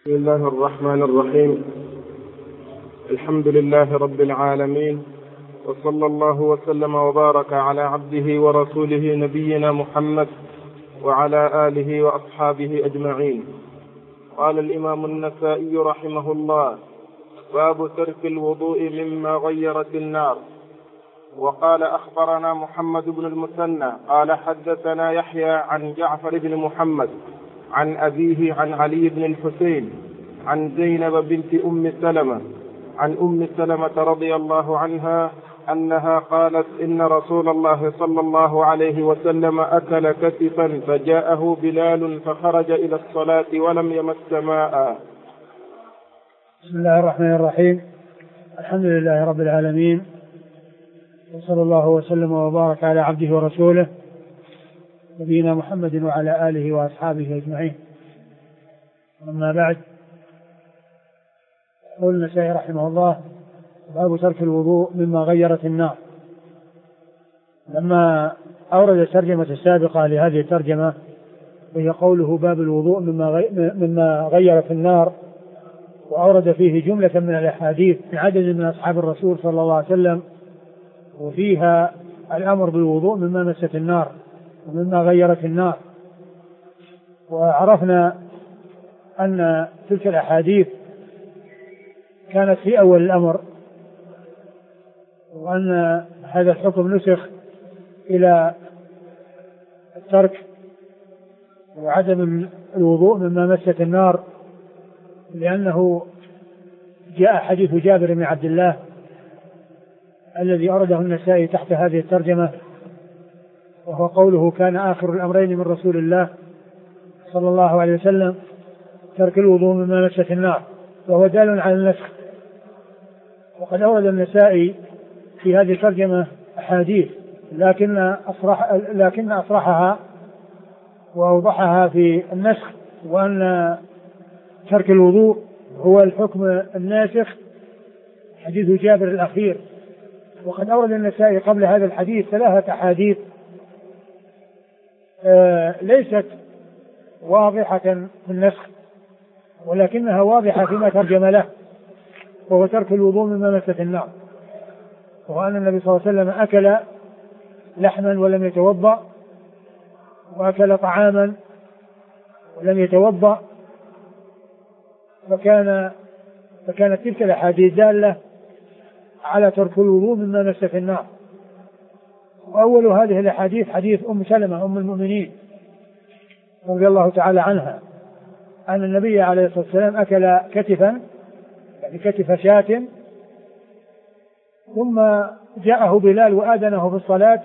بسم الله الرحمن الرحيم. الحمد لله رب العالمين، وصلى الله وسلم وبارك على عبده ورسوله نبينا محمد وعلى آله وأصحابه أجمعين. قال الإمام النسائي رحمه الله: باب ترك الوضوء مما غيرت النار. وقال: أخبرنا محمد بن المثنى قال حدثنا يحيى عن جعفر بن محمد عن أبيه عن علي بن الحسين عن زينب بنت أم سلمة عن أم سلمة رضي الله عنها أنها قالت: إن رسول الله صلى الله عليه وسلم أكل كتفا فجاءه بلال فخرج إلى الصلاة ولم يمس ماء. بسم الله الرحمن الرحيم. الحمد لله رب العالمين، وصلى الله وسلم وبارك على عبده ورسوله نبينا محمد وعلى آله وأصحابه أجمعين. أما بعد، يقول النسائي رحمه الله: باب ترك الوضوء مما غيرت النار. لما أورد الترجمة السابقة لهذه الترجمة وهي قوله باب الوضوء مما غيرت النار، وأورد فيه جملة من الأحاديث من عدد من أصحاب الرسول صلى الله عليه وسلم، وفيها الأمر بالوضوء مما مست النار ومما غيرت النار. وعرفنا أن تلك الأحاديث كانت في أول الأمر، وأن هذا الحكم نسخ إلى الترك وعدم الوضوء مما مست النار، لأنه جاء حديث جابر بن عبد الله الذي أورده النسائي تحت هذه الترجمة، وهو قوله: كان آخر الأمرين من رسول الله صلى الله عليه وسلم ترك الوضوء مما مست النار، وهو دال على النسخ. وقد أورد النسائي في هذه الترجمة أحاديث لكن أصرحها وأوضحها في النسخ، وأن ترك الوضوء هو الحكم الناسخ حديث جابر الأخير. وقد أورد النسائي قبل هذا الحديث 3 أحاديث ليست واضحة في النسخ، ولكنها واضحة فيما ترجم له، وهو ترك الوضوء مما مست النار، وهو أن النبي صلى الله عليه وسلم أكل لحما ولم يتوضأ، وأكل طعاما ولم يتوضأ، فكانت تلك الأحاديث دالة على ترك الوضوء مما مست النار. وأول هذه الأحاديث حديث أم سلمة أم المؤمنين رضي الله تعالى عنها أن النبي عليه الصلاة والسلام أكل كتفا، يعني كتف شاة، ثم جاءه بلال وآذنه في الصلاة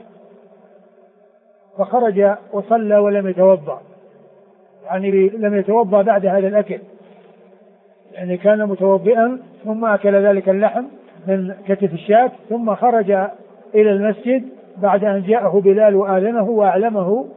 فخرج وصلى ولم يتوضأ، يعني لم يتوضأ بعد هذا الأكل، يعني كان متوضئا ثم أكل ذلك اللحم من كتف الشاة، ثم خرج إلى المسجد بعد أن جاءه بلال وآذنه وأعلمه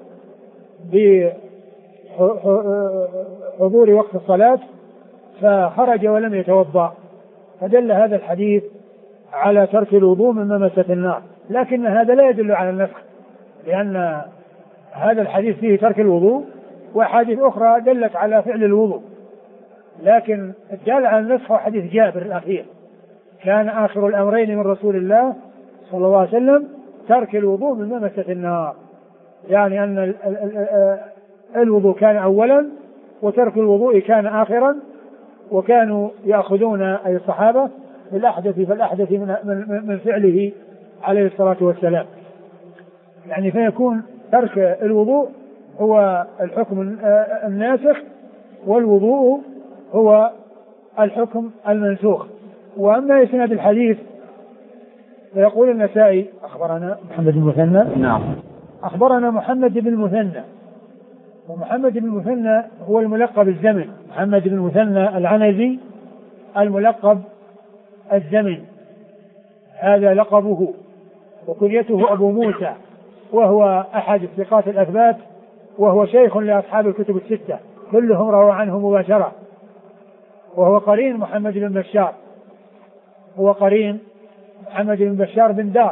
بحضور وقت الصلاة، فخرج ولم يتوضأ. فدل هذا الحديث على ترك الوضوء مما مست النار، لكن هذا لا يدل على النسخ، لأن هذا الحديث فيه ترك الوضوء، وحديث أخرى دلت على فعل الوضوء، لكن الدال على النسخ هو حديث جابر الأخير: كان آخر الأمرين من رسول الله صلى الله عليه وسلم ترك الوضوء مما مست النار، يعني أن الوضوء كان أولا وترك الوضوء كان آخرا، وكانوا يأخذون أي الصحابة بالأحدث فالأحدث من فعله عليه الصلاة والسلام، يعني فيكون ترك الوضوء هو الحكم الناسخ، والوضوء هو الحكم المنسوخ. وأما إسناد الحديث فيقول النسائي: أخبرنا محمد بن المثنى. نعم. أخبرنا محمد بن المثنى، ومحمد بن المثنى هو الملقب الزمن، محمد بن المثنى العنزي الملقب الزمن، هذا لقبه، وكنيته أبو موسى، وهو أحد الثقات الأثبات، وهو شيخ لأصحاب الكتب الستة، كلهم روى عنه مباشرة، وهو قرين محمد بن بشار، هو قرين محمد بن بشار بن دار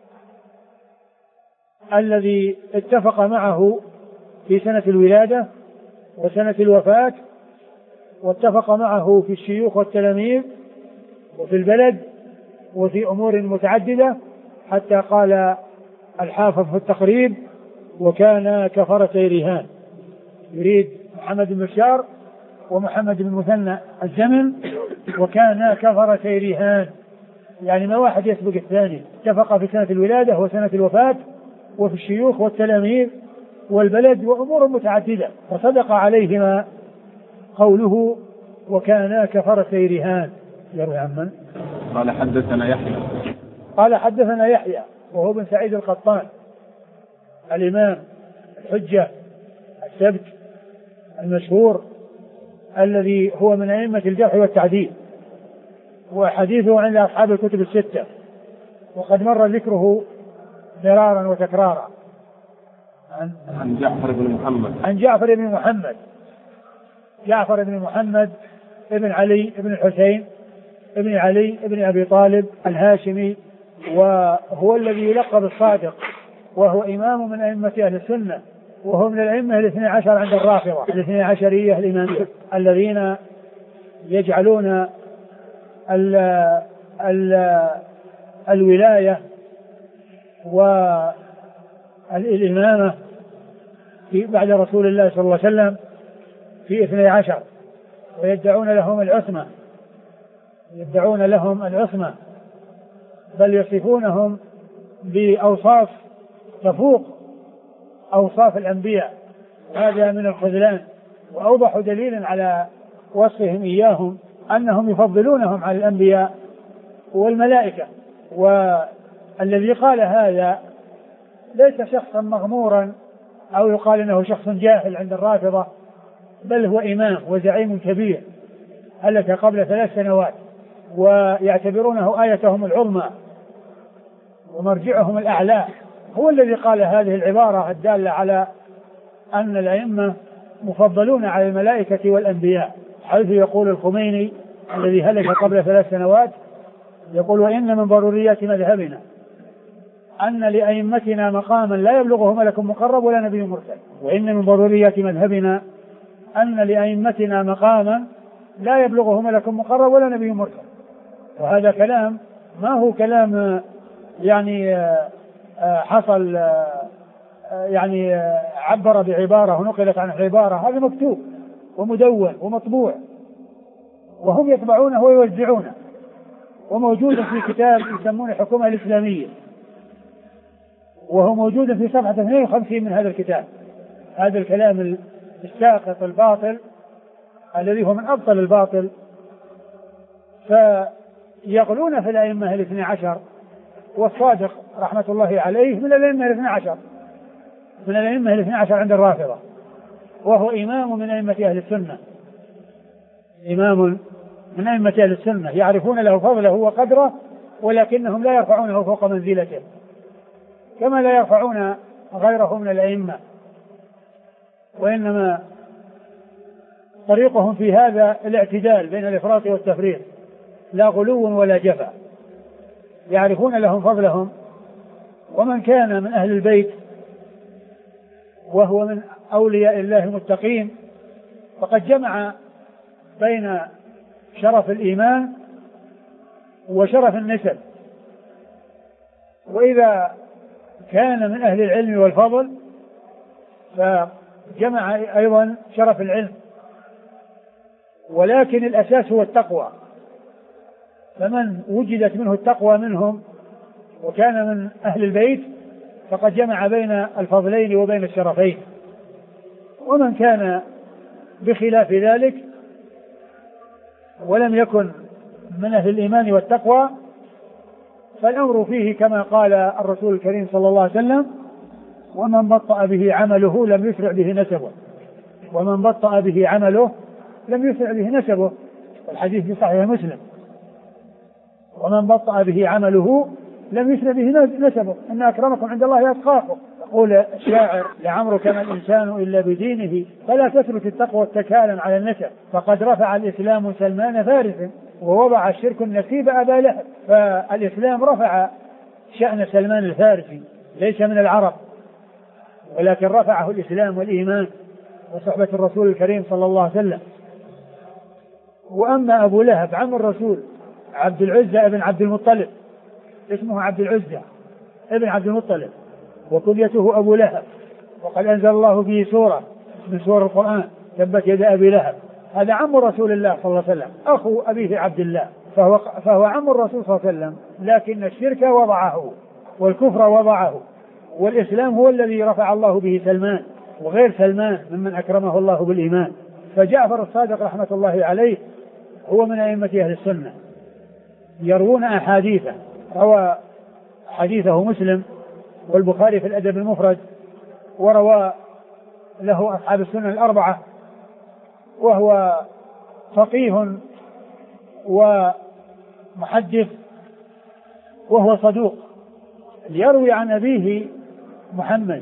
الذي اتفق معه في سنة الولادة وسنة الوفاة واتفق معه في الشيوخ والتلاميذ وفي البلد وفي أمور متعددة، حتى قال الحافظ في التقريب: وكان كفرتي رهان. يريد محمد بن بشار ومحمد بن مثنى الزمن، وكان كفرتي رهان، يعني ما واحد يسبق الثاني. اتفق في سنة الولادة وسنة الوفاة وفي الشيوخ والتلاميذ والبلد وأمور متعددة، فصدق عليهما قوله وكانا كفرتي رهان. يروي عن من؟ قال حدثنا يحيى. قال حدثنا يحيى وهو بن سعيد القطان الإمام الحجة السبت المشهور الذي هو من أئمة الجرح والتعديل، وحديثه عند أصحاب الكتب الستة، وقد مر ذكره مرارا وتكرارا. عن جعفر بن محمد. عن جعفر بن محمد، جعفر بن محمد ابن علي ابن الحسين ابن علي ابن أبي طالب الهاشمي، وهو الذي يلقب الصادق، وهو إمام من أئمة أهل السنة، وهو من الأئمة الاثني عشر عند الرافضة الاثني عشرية الإمامية الذين يجعلون الولاية والإمامة بعد رسول الله صلى الله عليه وسلم في 12، ويدعون لهم العصمة، بل يصفونهم بأوصاف تفوق أوصاف الأنبياء. هذا من الخذلان، وأوضح دليل على وصفهم إياهم أنهم يفضلونهم على الأنبياء والملائكة. والذي قال هذا ليس شخصا مغمورا أو يقال إنه شخص جاهل عند الرافضة، بل هو إمام وزعيم كبير هلك قبل 3 سنوات، ويعتبرونه آيتهم العظمى ومرجعهم الأعلى. هو الذي قال هذه العبارة الدالة على أن الأئمة مفضلون على الملائكة والأنبياء، حيث يقول الخميني الذي هلك قبل 3 سنوات، يقول: وإن من ضروريات مذهبنا أن لأئمتنا مقاما لا يبلغه ملك مقرب ولا نبي مرسل. وإن من ضروريات مذهبنا أن لأئمتنا مقاما لا يبلغه ملك مقرب ولا نبي مرسل. وهذا كلام ما هو كلام يعني حصل يعني عبر بعبارة ونقلت عن عبارة، هذا مكتوب ومدون ومطبوع، وهم يطبعونه ويوزعونه، وموجود في كتاب يسمونه الحكومة الإسلامية، وهو موجود في صفحة 52 من هذا الكتاب. هذا الكلام الساقط الباطل الذي هو من أبطل الباطل. فيغلون في الأئمة الاثني عشر، والصادق رحمة الله عليه من الأئمة الاثني عشر عند الرافضة، وهو إمام من أئمة أهل السنة، إمام من أئمة أهل السنة، يعرفون له فضله وقدره، ولكنهم لا يرفعونه فوق منزلته، كما لا يرفعون غيره من الأئمة، وإنما طريقهم في هذا الاعتدال بين الإفراط والتفريط، لا غلو ولا جفا. يعرفون لهم فضلهم. ومن كان من أهل البيت وهو من أولياء الله المتقين فقد جمع بين شرف الإيمان وشرف النسب. وإذا كان من أهل العلم والفضل فجمع أيضا شرف العلم، ولكن الأساس هو التقوى، فمن وجدت منه التقوى منهم وكان من أهل البيت فقد جمع بين الفضلين وبين الشرفين. ومن كان بخلاف ذلك ولم يكن من أهل الإيمان والتقوى فالأمر فيه كما قال الرسول الكريم صلى الله عليه وسلم: ومن بطأ به عمله لم يسرع به نسبه. ومن بطأ به عمله لم يسرع به نسبه، والحديث في صحيح مسلم: ومن بطأ به عمله لم يسرع به نسبه، إن أكرمكم عند الله أتقاكم. يقول الشاعر: لعمرك ما الإنسان إلا بدينه، فلا تترك التقوى اتكالا على النسب، فقد رفع الإسلام سلمان فارس ووضع الشرك النسيب أبا لهب. فالإسلام رفع شأن سلمان الفارسي، ليس من العرب، ولكن رفعه الإسلام والإيمان وصحبة الرسول الكريم صلى الله عليه وسلم. وأما أبو لهب عم الرسول عبد العزة ابن عبد المطلب، اسمه عبد العزة ابن عبد المطلب وكنيته أبو لهب، وقد أنزل الله به سورة من سور القرآن تبت يد أبي لهب. هذا عم رسول الله صلى الله عليه وسلم أخو أبيه عبد الله، فهو عم الرسول صلى الله عليه وسلم، لكن الشرك وضعه والكفر وضعه، والإسلام هو الذي رفع الله به سلمان وغير سلمان ممن أكرمه الله بالإيمان. فجعفر الصادق رحمة الله عليه هو من أئمة أهل السنة، يروون أحاديثه، روى حديثه مسلم والبخاري في الأدب المفرد، وروى له أصحاب السنة الأربعة، وهو فقيه ومحدث وهو صدوق. يروي عن أبيه محمد،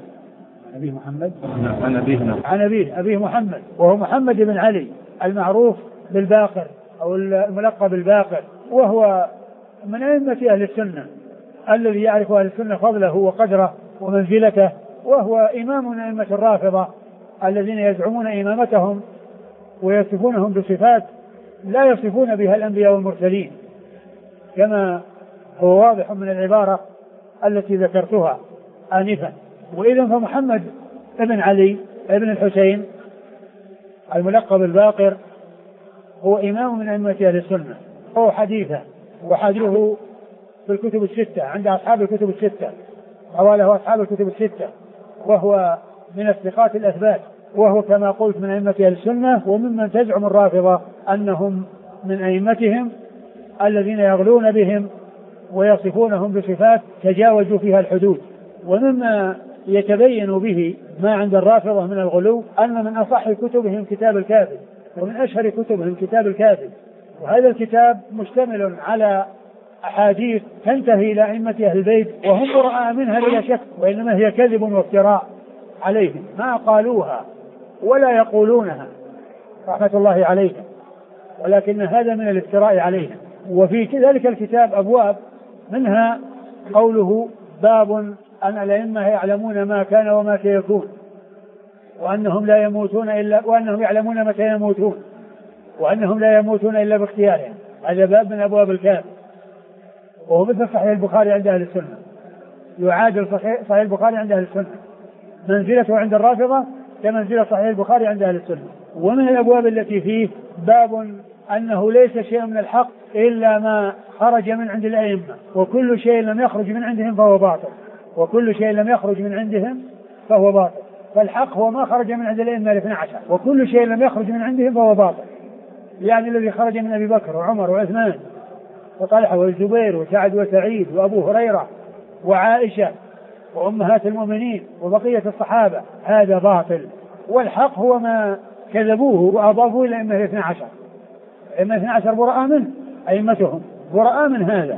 عن أبيه محمد، وهو محمد بن علي المعروف بالباقر أو الملقب بالباقر، وهو من أئمة أهل السنة الذي يعرف أهل السنة فضله وقدره ومنزلته، وهو إمام من أئمة الرافضة الذين يزعمون إمامتهم ويصفونهم بصفات لا يصفون بها الأنبياء والمرسلين، كما هو واضح من العبارة التي ذكرتها آنفا. وإذن فمحمد ابن علي ابن الحسين الملقب الباقر هو إمام من أئمة أهل السنة، هو حديثه وحديثه في الكتب الستة عند أصحاب الكتب الستة، روى له أصحاب الكتب الستة، وهو من الثقات الأثبات، وهو كما قلت من أئمة أهل السنة، وممن تزعم الرافضة أنهم من أئمتهم الذين يغلون بهم ويصفونهم بصفات تجاوزوا فيها الحدود. ومما يتبين به ما عند الرافضة من الغلو أن من أصح كتبهم كتاب الكافي، ومن أشهر كتبهم كتاب الكافي، وهذا الكتاب مشتمل على أحاديث تنتهي إلى أئمة أهل البيت وهم براء منها بلا شك، وإنما هي كذب وافتراء عليهم، ما قالوها ولا يقولونها رحمة الله عليهم، ولكن هذا من الافتراء عليهم. وفي ذلك الكتاب أبواب، منها قوله باب أن الأئمة يعلمون ما كان وما سيكون، وأنهم لا يموتون إلا وأنهم يعلمون متى يموتون، وأنهم لا يموتون إلا باختيارهم. هذا باب من أبواب الكافر، وهو مثل صحيح البخاري عند أهل السنة، يعادل صحيح البخاري عند أهل السنة، منزلته عند الرافضة كمنزلة صحيح البخاري عند أهل السنة. ومن الأبواب التي فيه باب أنه ليس شيء من الحق إلا ما خرج من عند الأئمة، وكل شيء لم يخرج من عندهم فهو باطل، وكل شيء لم يخرج من عندهم فهو باطل. فالحق هو ما خرج من عند الأئمة الاثنى عشر، وكل شيء لم يخرج من عندهم فهو باطل، يعني الذي خرج من أبي بكر وعمر وعثمان وطلحة والزبير وسعد وسعيد وأبو هريرة وعائشة وأمهات المؤمنين وبقية الصحابة هذا باطل، والحق هو ما كذبوه وأضافوه إلى الأئمة الاثنى عشر. الأئمة الاثنى عشر براء منه، أئمتهم براء من هذا.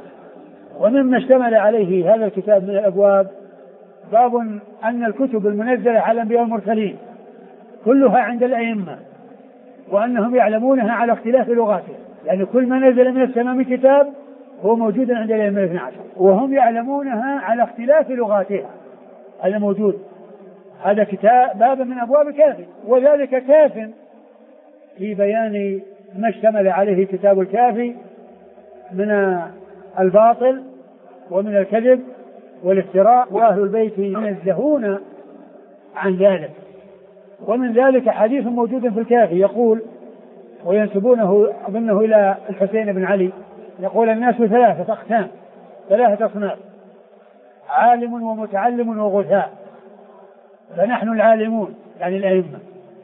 ومما اشتمل عليه هذا الكتاب من الأبواب باب أن الكتب المنزلة على الأنبياء والمرسلين كلها عند الأئمة، وأنهم يعلمونها على اختلاف لغاتها، يعني كل ما نزل من السماء من كتاب هو موجود عند الأئمة الاثنى عشر، وهم يعلمونها على اختلاف لغاتها، هذا موجود. هذا كتاب باب من أبواب كافي، وذلك كاف في بيان ما اشتمل عليه كتاب الكافي من الباطل ومن الكذب والافتراء، وأهل البيت ينزهون عن ذلك. ومن ذلك حديث موجود في الكافي يقول، وينسبونه أظنه إلى الحسين بن علي، يقول الناس ثلاثة أقسام، ثلاثة أصناف: عالم ومتعلم وغثاء، فنحن العالمون يعني الأئمة،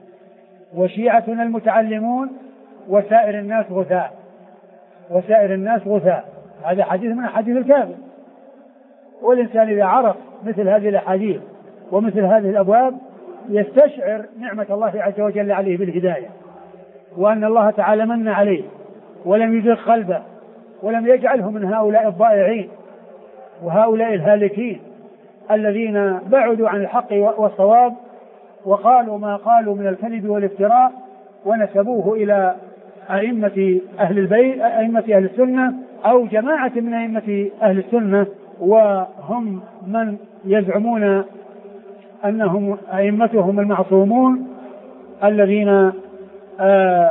وشيعتنا المتعلمون، وسائر الناس غثاء، وسائر الناس غثاء. هذا حديث من حديث الكافي. والإنسان إذا عرف مثل هذه الأحاديث ومثل هذه الأبواب يستشعر نعمة الله عز وجل عليه بالهداية، وأن الله تعالى من عليه ولم يزغ قلبه ولم يجعله من هؤلاء الضائعين وهؤلاء الهالكين الذين بعدوا عن الحق والصواب وقالوا ما قالوا من الكذب والافتراء ونسبوه إلى أئمة أهل البيت، أئمة أهل السنة أو جماعة من أئمة أهل السنة، وهم من يزعمون أنهم أئمتهم المعصومون الذين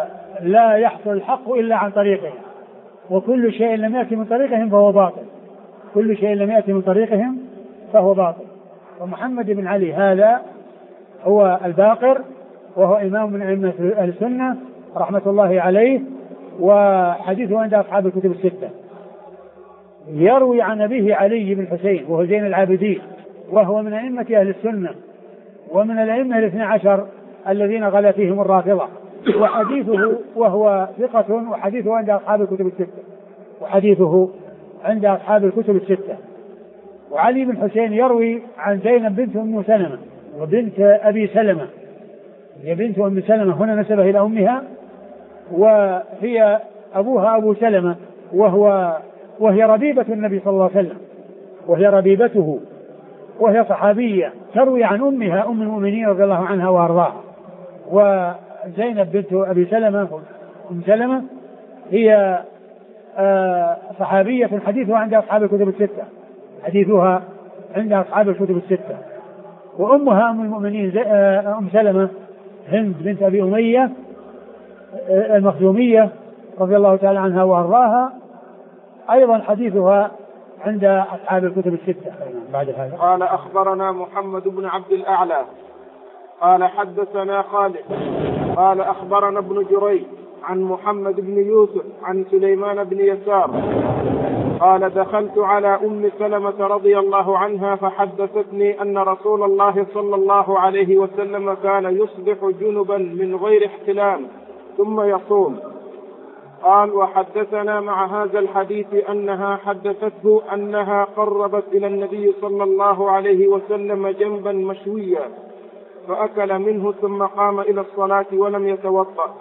لا يحصل الحق إلا عن طريقهم، وكل شيء لم يأتي من طريقهم فهو باطل، كل شيء لم يأتي من طريقهم فهو باطل. ومحمد بن علي هذا هو الباقر، وهو إمام من أئمة السنة رحمة الله عليه، وحديثه عند أصحاب الكتب الستة. يروي عن أبيه علي بن حسين وهو زين العابدين، وهو من أئمة أهل السنة ومن الأئمة 12 الذين غلا فيهم الرافضة، وحديثه وهو ثقة، وحديثه عند أصحاب الكتب الستة، وحديثه عند أصحاب الكتب الستة. وعلي بن حسين يروي عن زينب بنت أم سلمة وبنت أبي سلمة، هي بنت أم سلمة هنا نسبه إلى أمها، وهي أبوها أبو سلمة، وهي ربيبة النبي صلى الله عليه وسلم، وهي ربيبته، وهي صحابية تروي عن أمها أم المؤمنين رضي الله عنها وأرضاها. وزينب بنت أبي سلمة أم سلمة هي صحابية، حديثها عند أصحاب الكتب الستة، حديثها عند أصحاب الكتب الستة. وأمها أم المؤمنين أم سلمة هند بنت أبي أمية المخزومية رضي الله تعالى عنها وأرضاها، أيضا حديثها عند أصحاب الكتب الستة. بعد هذا قال أخبرنا محمد بن عبد الأعلى قال حدثنا خالد قال أخبرنا ابن جريج عن محمد بن يوسف عن سليمان بن يسار قال دخلت على أم سلمة رضي الله عنها فحدثتني أن رسول الله صلى الله عليه وسلم كان يصبح جنبا من غير احتلام ثم يصوم. قال وحدثنا مع هذا الحديث أنها حدثته أنها قربت إلى النبي صلى الله عليه وسلم جنبا مشويا فأكل منه ثم قام إلى الصلاة ولم يتوضأ.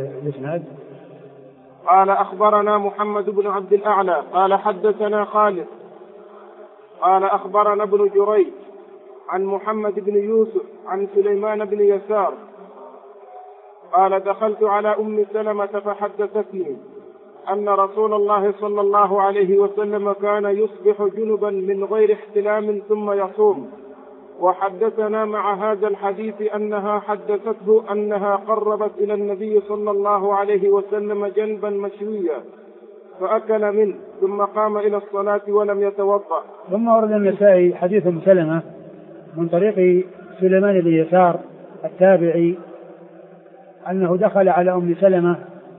قال أخبرنا محمد بن عبد الأعلى قال حدثنا خالد قال أخبرنا ابن جريج عن محمد بن يوسف عن سليمان بن يسار قال دخلت على أم سلمة فحدثتني أن رسول الله صلى الله عليه وسلم كان يصبح جنبا من غير احتلام ثم يصوم. وحدثنا مع هذا الحديث أنها حدثته أنها قربت إلى النبي صلى الله عليه وسلم جنبا مشويا فأكل منه ثم قام إلى الصلاة ولم يتوضأ. ثم ورد النسائي حديث أم سلمة من طريق سليمان بن يسار التابعي أنه دخل على أم سلمة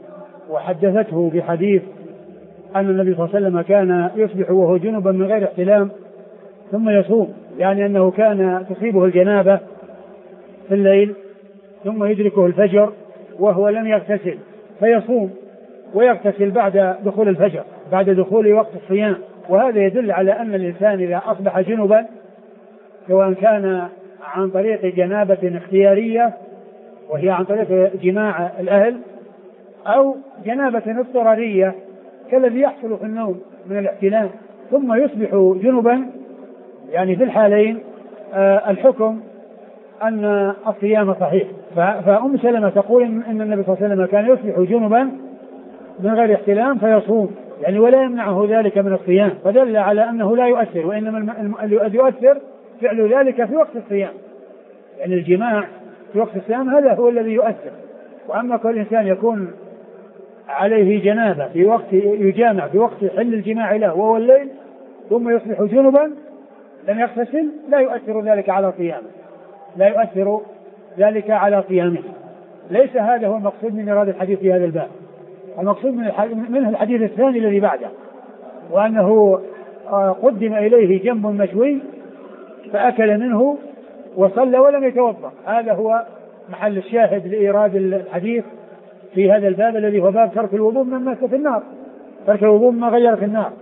وحدثته بحديث أن النبي صلى الله عليه وسلم كان يصبح وهو جنبا من غير احتلام ثم يصوم، يعني أنه كان تصيبه الجنابة في الليل ثم يدركه الفجر وهو لم يغتسل فيصوم ويغتسل بعد دخول الفجر، بعد دخول وقت الصيام. وهذا يدل على أن الإنسان إذا أصبح جنبا سواء كان عن طريق جنابة اختيارية وهي عن طريق جماع الأهل أو جنابة اضطرارية كالذي يحصل في النوم من الاحتلام ثم يصبح جنبا، يعني في الحالين الحكم أن الصيام صحيح. فأم سلمة تقول إن النبي صلى الله عليه وسلم كان يصبح جنبا من غير احتلام فيصوم، يعني ولا يمنعه ذلك من الصيام، فدل على أنه لا يؤثر، وإنما الذي يؤثر فعل ذلك في وقت الصيام، يعني الجماع في وقت الصيام هذا هو الذي يؤثر. وأما كل إنسان يكون عليه جنابة في وقت يجامع في وقت حل الجماع له وهو الليل ثم يصبح جنبا لم يغتسل لا يؤثر ذلك على صيامه، لا يؤثر ذلك على صيامه. ليس هذا هو المقصود من إرادة الحديث في هذا الباب. المقصود منه الحديث الثاني الذي بعده، وأنه قدم إليه جنب مشوي فأكل منه وصلى ولم يتوضأ. هذا هو محل الشاهد لإيراد الحديث في هذا الباب الذي هو باب ترك الوضوء مما في النار، ترك الوضوء مما غير في النار.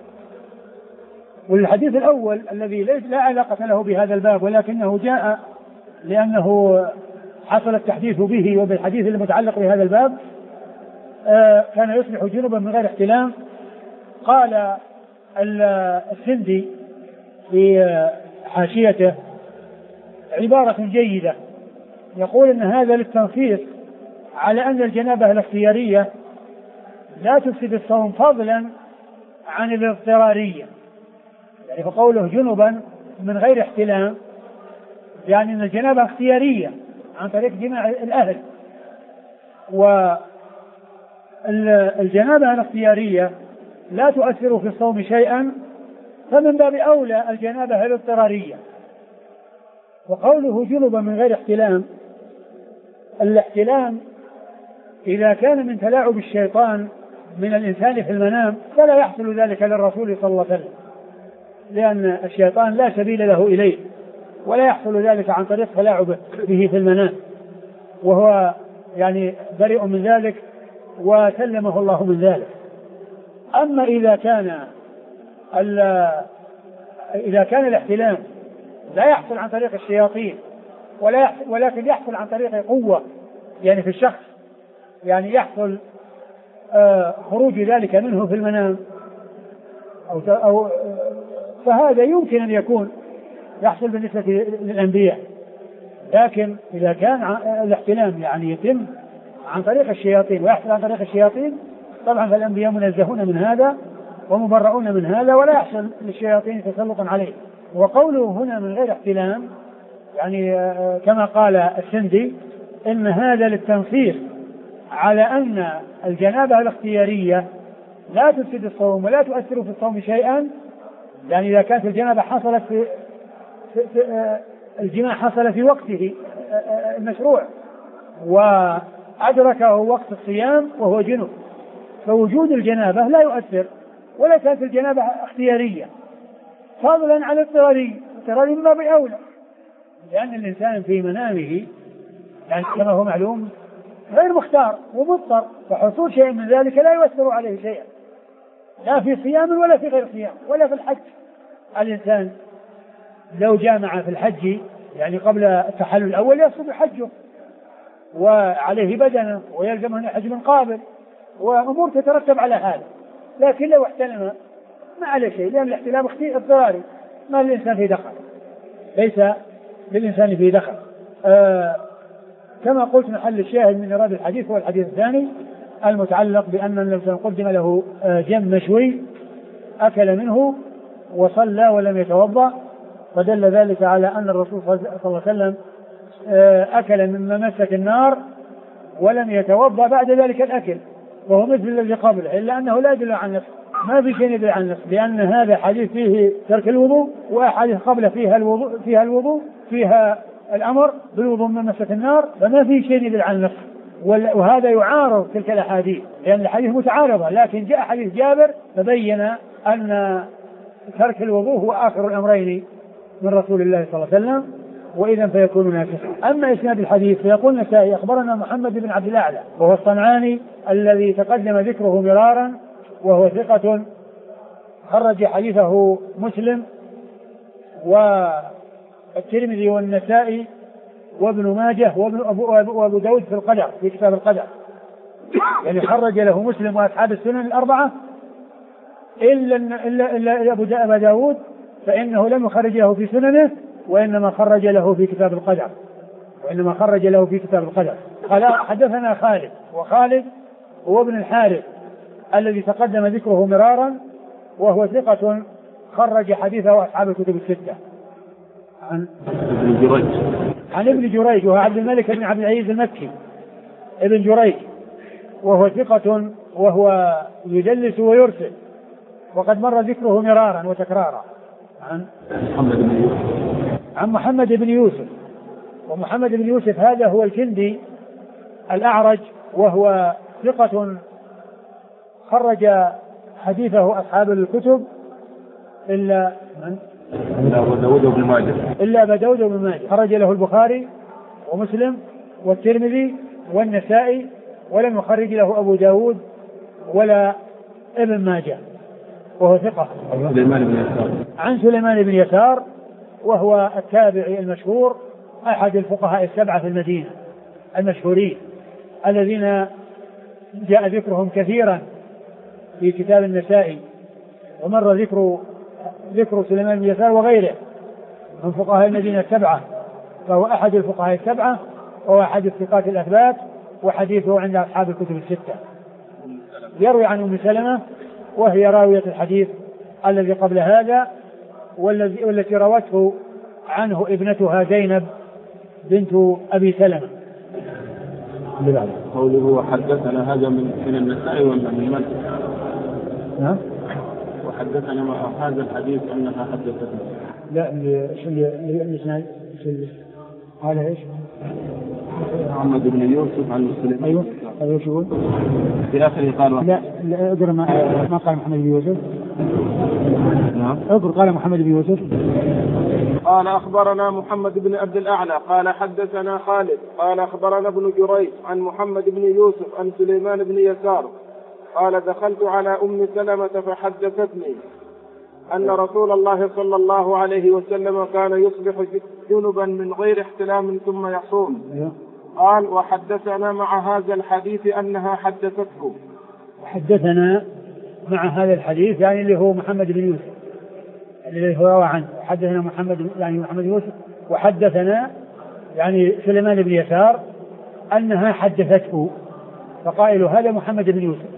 والحديث الأول الذي لا علاقة له بهذا الباب ولكنه جاء لأنه حصل التحديث به وبالحديث المتعلق بهذا الباب كان يصبح جنبا من غير احتلام. قال السندي في حاشيته عبارة جيدة يقول إن هذا للتنصيص على أن الجنابة الاختيارية لا تفسد الصوم فضلا عن الاضطرارية، يعني فقوله جنبا من غير احتلام يعني أن الجنابة اختيارية عن طريق جماع الأهل، الجنابة الاختيارية لا تؤثر في الصوم شيئا، فمن باب أولى الجنابة الاضطرارية. وقوله جنبا من غير احتلام، الاحتلام إذا كان من تلاعب الشيطان من الإنسان في المنام فلا يحصل ذلك للرسول صلى الله عليه وسلم، لأن الشيطان لا سبيل له إليه، ولا يحصل ذلك عن طريق تلاعبه به في المنام، وهو يعني بريء من ذلك وسلمه الله من ذلك. أما إذا كان الاحتلام لا يحصل عن طريق الشياطين ولكن يحصل عن طريق قوة يعني في الشخص، يعني يحصل خروج ذلك منه في المنام أو فهذا يمكن أن يكون يحصل بالنسبة للأنبياء. لكن إذا كان الاحتلام يعني يتم عن طريق الشياطين ويحصل عن طريق الشياطين، طبعا فالأنبياء منزهون من هذا ومبرؤون من هذا، ولا يحصل للشياطين تسلط عليه. وقوله هنا من غير احتلام يعني كما قال السندي إن هذا للتنصيص على أن الجنابة الاختيارية لا تفسد الصوم ولا تؤثر في الصوم شيئا، يعني إذا كانت الجنابة حصلت في الجماع حصل في وقته المشروع وأدركه وقت الصيام وهو جنب، فوجود الجنابة لا يؤثر، ولا كانت الجنابة اختيارية، فضلا عن اضطراري مما بأولى، لأن الإنسان في منامه يعني كما هو معلوم غير مختار ومضطر، فحصول شيء من ذلك لا يؤثر عليه شيئا، لا في صيام ولا في غير صيام ولا في الحج. الإنسان لو جامع في الحج يعني قبل التحلل الأول يسقط حجه وعليه بدنه ويلزمه أن يحج من قابل وأمور تترتب على هذا، لكن لو احتلم ما عليه شيء، لأن الاحتلام اضطراري ما للإنسان فيه دخل، ليس للإنسان فيه دخل. كما قلت محل الشاهد من إرادة الحديث هو الحديث الثاني المتعلق بأن الإنسان قدم له جم مشوي أكل منه وصلى ولم يتوضأ، فدل ذلك على أن الرسول صلى الله عليه وسلم أكل مما مست النار ولم يتوضأ بعد ذلك الأكل، وهو مثل الذي قبله، إلا أنه لا يدل عن نفسه، ما في شيء يدل عن نفسه، لأن هذا حديث فيه ترك الوضوء، وأحاديث قبله فيها الوضوء فيها الأمر بالوضوء من مست النار، فما في شيء يدل عن نفسه. وهذا يعارض تلك الأحاديث، لأن الحديث متعارضة، لكن جاء حديث جابر فبين أن ترك الوضوء هو آخر الأمرين من رسول الله صلى الله عليه وسلم، وإذا فيكون ناسخا. أما إسناد الحديث فيقول النسائي أخبرنا محمد بن عبد الأعلى وهو الصنعاني الذي تقدم ذكره مرارا، وهو ثقة خرج حديثه مسلم والترمذي والنسائي وابن ماجه وابو داود في القدر في كتاب القدر، يعني خرج له مسلم وأصحاب السنن الأربعة إلا أبو داود، فإنه لم يخرج له في سننه وإنما خرج له في كتاب القدر. قال حدثنا خالد، وخالد هو ابن الحارث الذي تقدم ذكره مرارا، وهو ثقة خرج حديثه أصحاب الكتب الستة. عن ابن جريج وهو عبد الملك بن عبد العزيز المكي ابن جريج، وهو ثقة وهو يدلس ويرسل، وقد مر ذكره مرارا وتكرارا. عن محمد بن يوسف، ومحمد بن يوسف هذا هو الكندي الأعرج، وهو ثقة خرج حديثه أصحاب الكتب إلا أبا داود وابن ماجه، خرج له البخاري ومسلم والترمذي والنسائي، ولم يخرج له أبو داود ولا ابن ماجه، وهو ثقة. عن سليمان بن يسار وهو التابعي المشهور أحد الفقهاء السبعة في المدينة المشهورين الذين جاء ذكرهم كثيرا في كتاب النسائي، ومر ذكر سليمان بن يسار وغيره من فقهاء المدينة السبعة، فهو أحد الفقهاء السبعة وهو أحد الثقات الأثبات، وحديثه عند أصحاب الكتب الستة. يروي عن أم سلمة وهي راوية الحديث الذي قبل هذا، والتي روته عنه ابنتها زينب بنت أبي سلمة. اللي بعده قوله حدثنا هذا من النسائي ولا من من؟ نعم. وحدثنا مع هذا الحديث أنها حدثتنا. لا اللي قال ايش؟ محمد بن يوسف عن مسلم. ايوه شو في آخره قال لا اقرأ ما قال محمد بن يوسف. نعم اقرأ قال محمد بن يوسف. قال أخبرنا محمد بن عبد الأعلى قال حدثنا خالد قال أخبرنا ابن جريج عن محمد بن يوسف عن سليمان بن يسار قال دخلت على أم سلمة فحدثتني أن رسول الله صلى الله عليه وسلم كان يصبح جنبا من غير احتلام ثم يصوم. قال وحدثنا مع هذا الحديث أنها حدثته. حدثنا مع هذا الحديث يعني اللي هو محمد بن يوسف اللي هو روى عنه. حدثنا محمد يوسف وحدثنا يعني سليمان بن يسار أنها حدثته فقائل هذا محمد بن يوسف.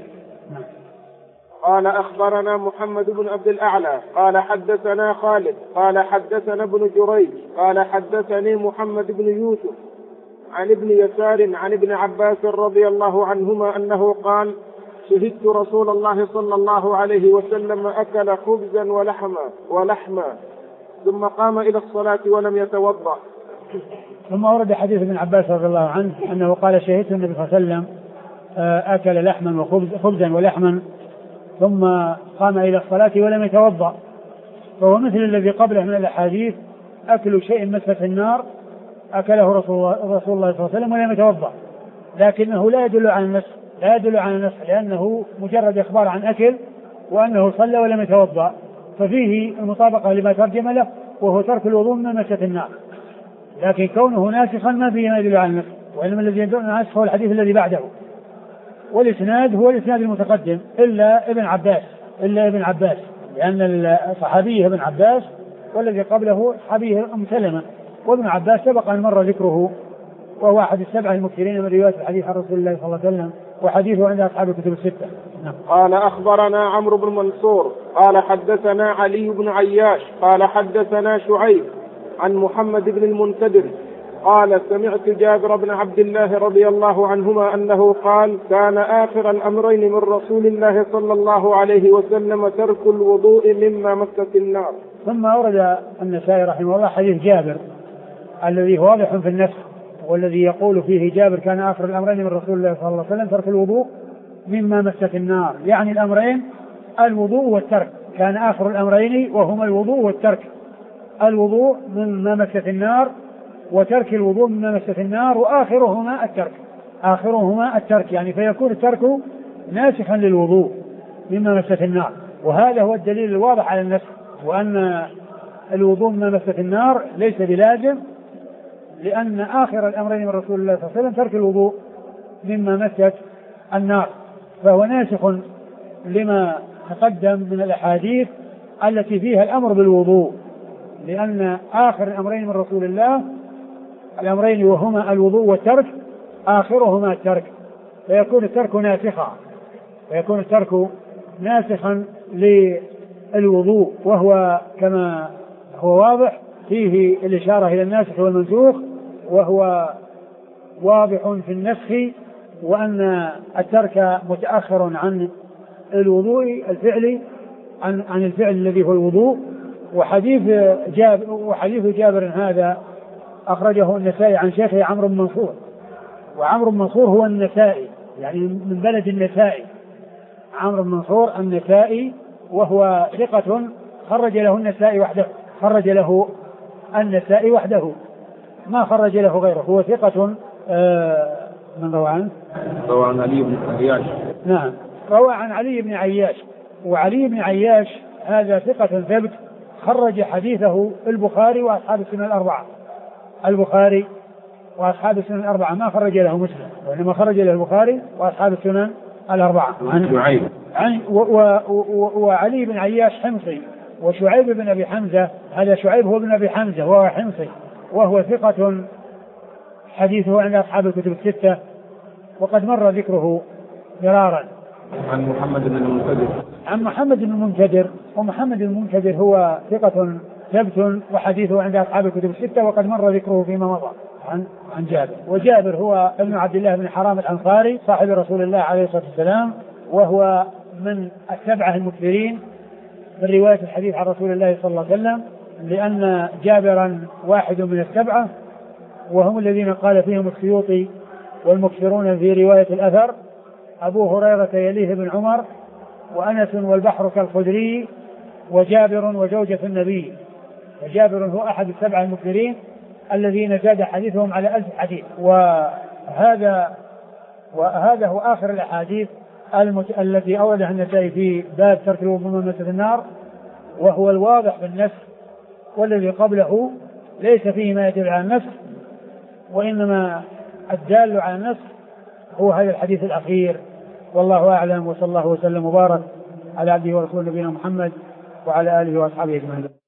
قال أخبرنا محمد بن عبد الأعلى قال حدثنا خالد قال حدثنا ابن جريج قال حدثني محمد بن يوسف عن ابن يسار عن ابن عباس رضي الله عنهما أنه قال شهدت رسول الله صلى الله عليه وسلم أكل خبزا ولحما ثم قام إلى الصلاة ولم يتوضأ. ثم ورد حديث ابن عباس رضي الله عنه أنه قال شهدت النبي صلى الله عليه وسلم أكل لحما وخبزا ولحما ثم قام إلى الصلاة ولم يتوضأ. فهو مثل الذي قبله من الأحاديث أكل شيء مسة النار أكله رسول الله صلى الله عليه وسلم ولم يتوضأ لكنه لا يدل على النسخ لأنه مجرد إخبار عن أكل وأنه صلى ولم يتوضأ ففيه المطابقة لما ترجم له وهو ترك الوضوء من مسة النار. لكن كونه ناسخا ما فيه ما يدل على النسخ وإنما الذي يدل على النسخ هو الحديث الذي بعده والإسناد هو الإسناد المتقدم إلا ابن عباس لأن الصحابي ابن عباس والذي قبله صحابي أم سلمة وابن عباس سبق أن مر ذكره وهو أحد السبعة المكثرين من رواية الحديث عن رسول الله صلى الله عليه وسلم وحديثه عند أصحاب الكتب الستة. قال أخبرنا عمرو بن منصور قال حدثنا علي بن عياش قال حدثنا شعيب عن محمد بن المنكدر قال سمعت جابر بن عبد الله رضي الله عنهما أنه قال كان آخر الأمرين من رسول الله صلى الله عليه وسلم ترك الوضوء مما مست النار. ثم أورد النسائي رحمه الله حديث جابر الذي هو واضح في النسخ والذي يقول فيه جابر كان آخر الأمرين من رسول الله صلى الله عليه وسلم ترك الوضوء مما مست النار يعني الأمرين الوضوء والترك كان آخر الأمرين وهما الوضوء والترك الوضوء مما مست النار وترك الوضوء مما مست النار وآخرهما الترك يعني فيكون الترك ناسخا للوضوء مما مست النار وهذا هو الدليل الواضح على النسخ وأن الوضوء مما مست النار ليس بلازم لأن آخر الأمرين من رسول الله صلى الله عليه وسلم ترك الوضوء مما مست النار فهو ناسخ لما تقدم من الأحاديث التي فيها الأمر بالوضوء لأن آخر الأمرين من رسول الله الأمرين وهما الوضوء والترك آخرهما الترك فيكون الترك ناسخا للوضوء وهو كما هو واضح فيه الإشارة إلى الناسخ والمنسوخ وهو واضح في النسخ وأن الترك متأخر عن الوضوء الفعلي عن الفعل الذي هو الوضوء وحديث جابر هذا أخرجه النسائي عن شيخه عمرو بن منصور وعمرو بن منصور هو النسائي يعني من بلد النسائي عمرو بن منصور النسائي وهو ثقة خرج له النسائي وحده ما خرج له غيره هو ثقة من روى عنه علي بن عياش نعم روى عن علي بن عياش وعلي بن عياش هذا ثقة ثبت خرج حديثه البخاري وأصحاب السنن الأربعة ما خرج له مسلم وإنما خرج له البخاري وأصحاب السنن الأربعة وعلي بن عياش حمصي وشعيب بن أبي حمزة هذا شعيب هو بن أبي حمزة وهو حمصي وهو ثقة حديثه عند أصحاب الكتب الستة وقد مر ذكره مرارا. عن محمد بن المنكدر ومحمد بن المنكدر هو ثقة ثبت وحديثه عند أصحاب الكتب الستة وقد مر ذكره فيما مضى. عن جابر. وجابر هو ابن عبد الله بن حرام الأنصاري صاحب رسول الله عليه الصلاة والسلام، وهو من السبعة المكثرين من رواية الحديث عن رسول الله صلى الله عليه وسلم، لأن جابرا واحد من السبعة، وهم الذين قال فيهم السيوطي والمكثرون في رواية الأثر: أبو هريرة يليه بن عمر، وأنس والبحر كالخدري، وجابر وزوجة النبي. وجابر هو أحد السبعة المكثرين الذين زاد حديثهم على 1000 حديث. وهذا هو آخر الأحاديث التي أوردها النسائي في باب ترك الوضوء من مسة النار، وهو الواضح بالنسخ، والذي قبله ليس فيه ما يدل على النسخ، وإنما الدال على النسخ هو هذا الحديث الأخير. والله أعلم، وصلى الله وسلم وبارك على عبده ورسوله نبينا محمد وعلى آله وأصحابه أجمعين.